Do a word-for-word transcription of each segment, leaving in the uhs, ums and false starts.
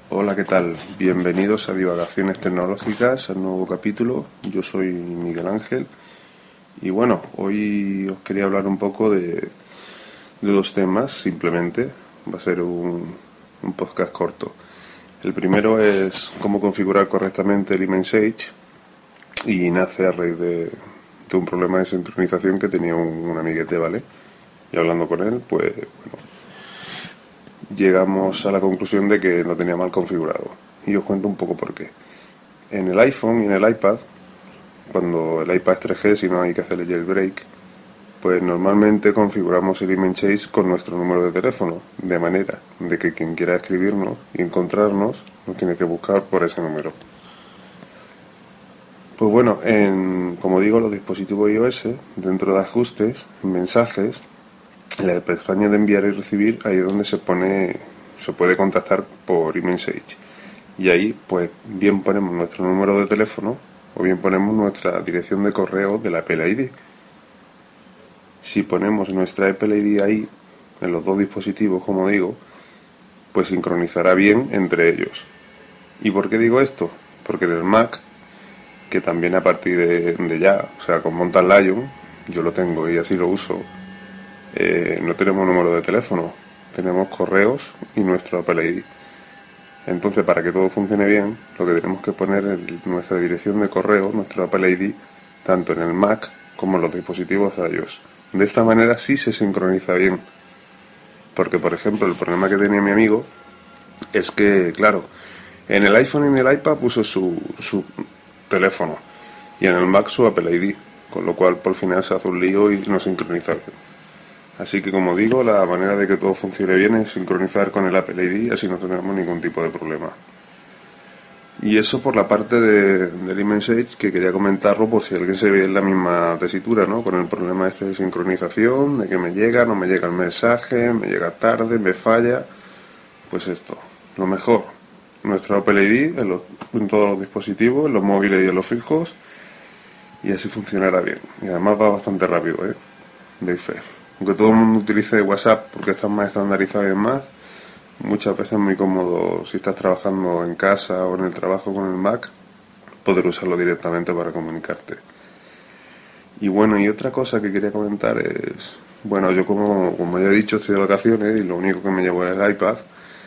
Hola, ¿qué tal? Bienvenidos a Divagaciones Tecnológicas, al nuevo capítulo. Yo soy Miguel Ángel y bueno, hoy os quería hablar un poco de, de dos temas, simplemente. Va a ser un, un podcast corto. El primero es cómo configurar correctamente el iMessage y nace a raíz de, de un problema de sincronización que tenía un, un amiguete, ¿vale? Y hablando con él, pues bueno, llegamos a la conclusión de que lo tenía mal configurado. Y os cuento un poco por qué. En el iPhone y en el iPad, cuando el iPad es tres G, si no hay que hacer el jailbreak, pues normalmente configuramos el iMessage con nuestro número de teléfono, de manera de que quien quiera escribirnos y encontrarnos nos tiene que buscar por ese número. Pues bueno, en, como digo, los dispositivos iOS, dentro de ajustes, mensajes, en la pestaña de enviar y recibir, ahí es donde se pone, se puede contactar por iMessage. Y ahí, pues, bien ponemos nuestro número de teléfono o bien ponemos nuestra dirección de correo de la Apple I D. Si ponemos nuestra Apple I D ahí, en los dos dispositivos, como digo, pues sincronizará bien entre ellos. ¿Y por qué digo esto? Porque en el Mac, que también a partir de, de ya, o sea, con Mountain Lion, yo lo tengo y así lo uso, eh, no tenemos número de teléfono, tenemos correos y nuestro Apple I D. Entonces, para que todo funcione bien, lo que tenemos que poner es nuestra dirección de correo, nuestro Apple I D, tanto en el Mac como en los dispositivos iOS. De esta manera sí se sincroniza bien. Porque, por ejemplo, el problema que tenía mi amigo es que, claro, en el iPhone y en el iPad puso su, su teléfono y en el Mac su Apple I D, con lo cual por final se hace un lío y no sincroniza bien. Así que, como digo, la manera de que todo funcione bien es sincronizar con el Apple I D, así no tenemos ningún tipo de problema. Y eso por la parte de, del iMessage, que quería comentarlo por si alguien se ve en la misma tesitura, ¿no? Con el problema este de sincronización, de que me llega, no me llega el mensaje, me llega tarde, me falla. Pues esto, lo mejor, nuestro Apple I D en, los, en todos los dispositivos, en los móviles y en los fijos, y así funcionará bien. Y además va bastante rápido, ¿eh? Doy fe. Aunque todo el mundo utilice WhatsApp porque está más estandarizado y demás, muchas veces es muy cómodo, si estás trabajando en casa o en el trabajo con el Mac, poder usarlo directamente para comunicarte. Y bueno, y otra cosa que quería comentar es, bueno, yo como, como ya he dicho, estoy de vacaciones y lo único que me llevo es el iPad.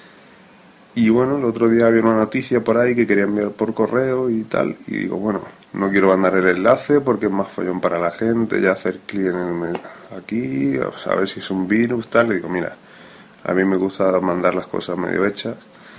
Y bueno, el otro día había una noticia por ahí que quería enviar por correo y tal, y digo, bueno, no quiero mandar el enlace porque es más follón para la gente, ya hacer clic en el, aquí, o sea, a ver si es un virus, tal. Y digo, mira, a mí me gusta mandar las cosas medio hechas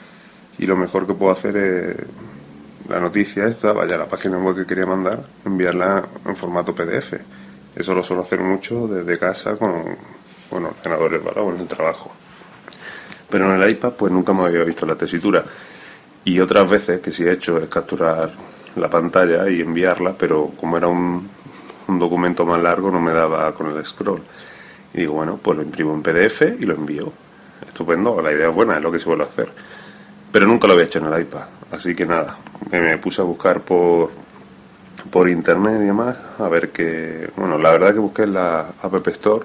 y lo mejor que puedo hacer es la noticia esta, vaya a la página web que quería mandar, enviarla en formato P D F. Eso lo suelo hacer mucho desde casa con, bueno, ordenadores, ¿vale? O en el trabajo. Pero en el iPad pues nunca me había visto la tesitura. Y otras veces que sí he hecho es capturar la pantalla y enviarla, pero como era un, un documento más largo no me daba con el scroll. Y digo, bueno, pues lo imprimo en P D F y lo envío. Estupendo, la idea es buena, es lo que se suele hacer. Pero nunca lo había hecho en el iPad. Así que nada, me puse a buscar por, por internet y demás, a ver qué... Bueno, la verdad que busqué en la App Store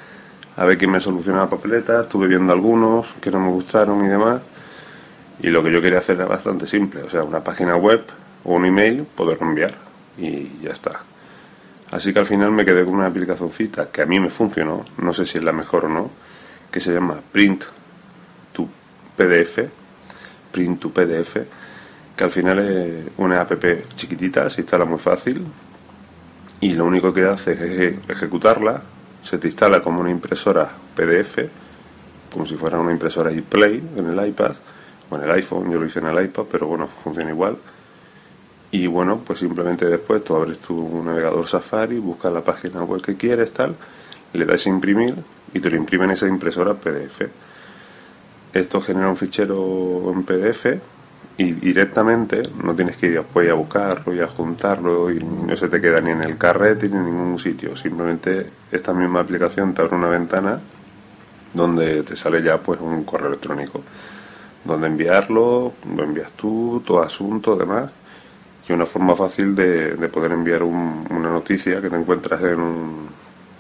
a ver quién me solucionaba papeletas, estuve viendo algunos que no me gustaron y demás, y lo que yo quería hacer era bastante simple, o sea, una página web o un email, poderlo enviar, y ya está. Así que al final me quedé con una aplicacioncita que a mí me funcionó, no sé si es la mejor o no, que se llama Print to P D F, Print to P D F, que al final es una app chiquitita, se instala muy fácil, y lo único que hace es ejecutarla. Se te instala como una impresora P D F, como si fuera una impresora iPlay en el iPad o en el iPhone. Yo lo hice en el iPad, pero bueno, funciona igual. Y bueno, pues simplemente después tú abres tu navegador Safari, buscas la página web que quieres, tal, le das a imprimir y te lo imprime en esa impresora P D F. Esto genera un fichero en P D F y directamente no tienes que ir después a buscarlo y a juntarlo y no se te queda ni en el carrete ni en ningún sitio. Simplemente esta misma aplicación te abre una ventana donde te sale ya pues un correo electrónico donde enviarlo, lo envías tú, todo asunto, demás, y una forma fácil de, de poder enviar un, una noticia que te encuentras en un,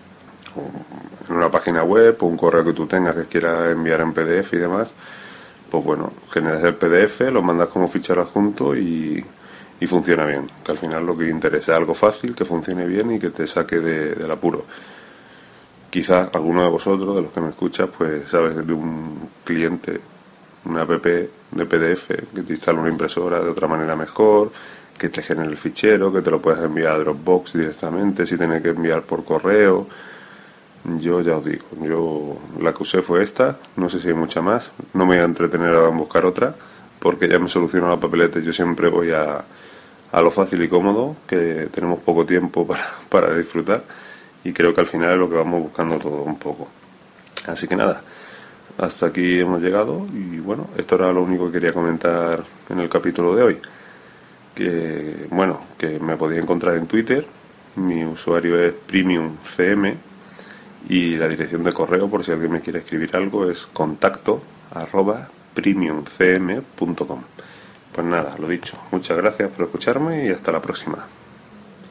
en una página web o un correo que tú tengas que quieras enviar en P D F y demás, pues bueno, generas el P D F, lo mandas como fichero adjunto y, y funciona bien. Que al final lo que interesa es algo fácil, que funcione bien y que te saque de, del apuro. Quizás alguno de vosotros, de los que me escuchas, pues sabes de un cliente, una app de P D F que te instala una impresora de otra manera mejor, que te genere el fichero, que te lo puedes enviar a Dropbox directamente si tienes que enviar por correo. Yo ya os digo, yo la que usé fue esta, no sé si hay mucha más, no me voy a entretener a buscar otra, porque ya me solucionó la papeleta. Yo siempre voy a, a lo fácil y cómodo, que tenemos poco tiempo para, para disfrutar, y creo que al final es lo que vamos buscando todo un poco. Así que nada, hasta aquí hemos llegado, y bueno, esto era lo único que quería comentar en el capítulo de hoy. Que bueno, que me podéis encontrar en Twitter, mi usuario es premiumcm, y la dirección de correo, por si alguien me quiere escribir algo, es contacto arroba premiumcm punto com. Pues nada, lo dicho, muchas gracias por escucharme y hasta la próxima.